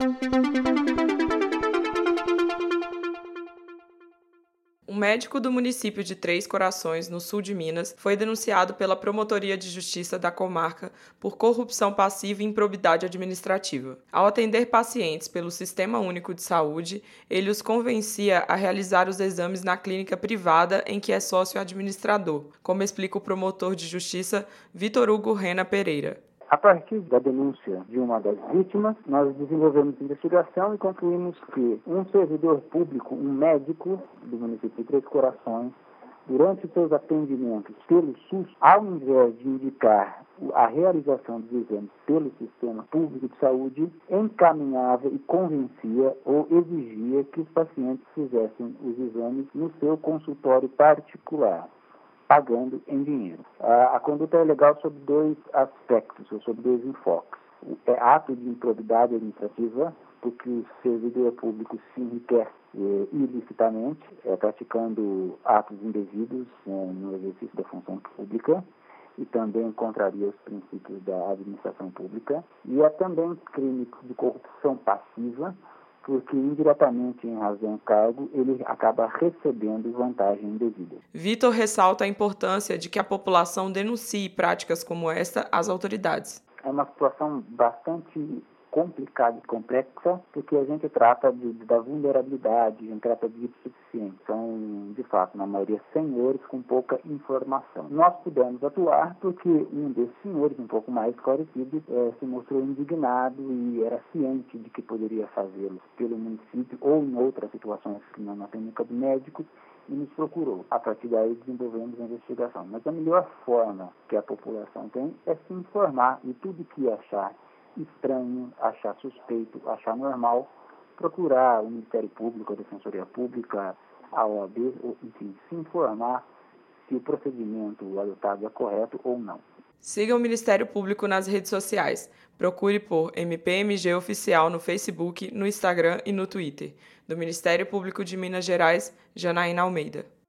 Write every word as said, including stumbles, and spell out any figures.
Um médico do município de Três Corações, no sul de Minas, foi denunciado pela Promotoria de Justiça da comarca por corrupção passiva e improbidade administrativa. Ao atender pacientes pelo Sistema Único de Saúde, ele os convencia a realizar os exames na clínica privada em que é sócio-administrador, como explica o promotor de justiça Vitor Hugo Rena Pereira. A partir da denúncia de uma das vítimas, nós desenvolvemos investigação e concluímos que um servidor público, um médico do município de Três Corações, durante os seus atendimentos pelo SUS, ao invés de indicar a realização dos exames pelo Sistema Público de Saúde, encaminhava e convencia ou exigia que os pacientes fizessem os exames no seu consultório particular, pagando em dinheiro. A, a conduta é ilegal sob dois aspectos, ou sob dois enfoques. É ato de improbidade administrativa, porque o servidor público se enriquece eh, ilicitamente, é, praticando atos indevidos eh, no exercício da função pública, e também contraria os princípios da administração pública. E é também crime de corrupção passiva, porque indiretamente, em razão do cargo, ele acaba recebendo vantagem indevida. Vitor ressalta a importância de que a população denuncie práticas como esta às autoridades. É uma situação bastante complicada e complexa, porque a gente trata de, da vulnerabilidade, a gente trata de insuficiência. São, de fato, na maioria, senhores com pouca informação. Nós pudemos atuar porque um desses senhores, um pouco mais esclarecido, é, se mostrou indignado e era ciente de que poderia fazê-lo pelo município ou em outras situações que não na clínica do médico, e nos procurou. A partir daí desenvolvemos a investigação. Mas a melhor forma que a população tem é se informar e tudo que achar estranho, achar suspeito, achar normal, procurar o Ministério Público, a Defensoria Pública, a O A B, ou, enfim, se informar se o procedimento adotado é correto ou não. Siga o Ministério Público nas redes sociais. Procure por M P M G Oficial no Facebook, no Instagram e no Twitter. Do Ministério Público de Minas Gerais, Janaína Almeida.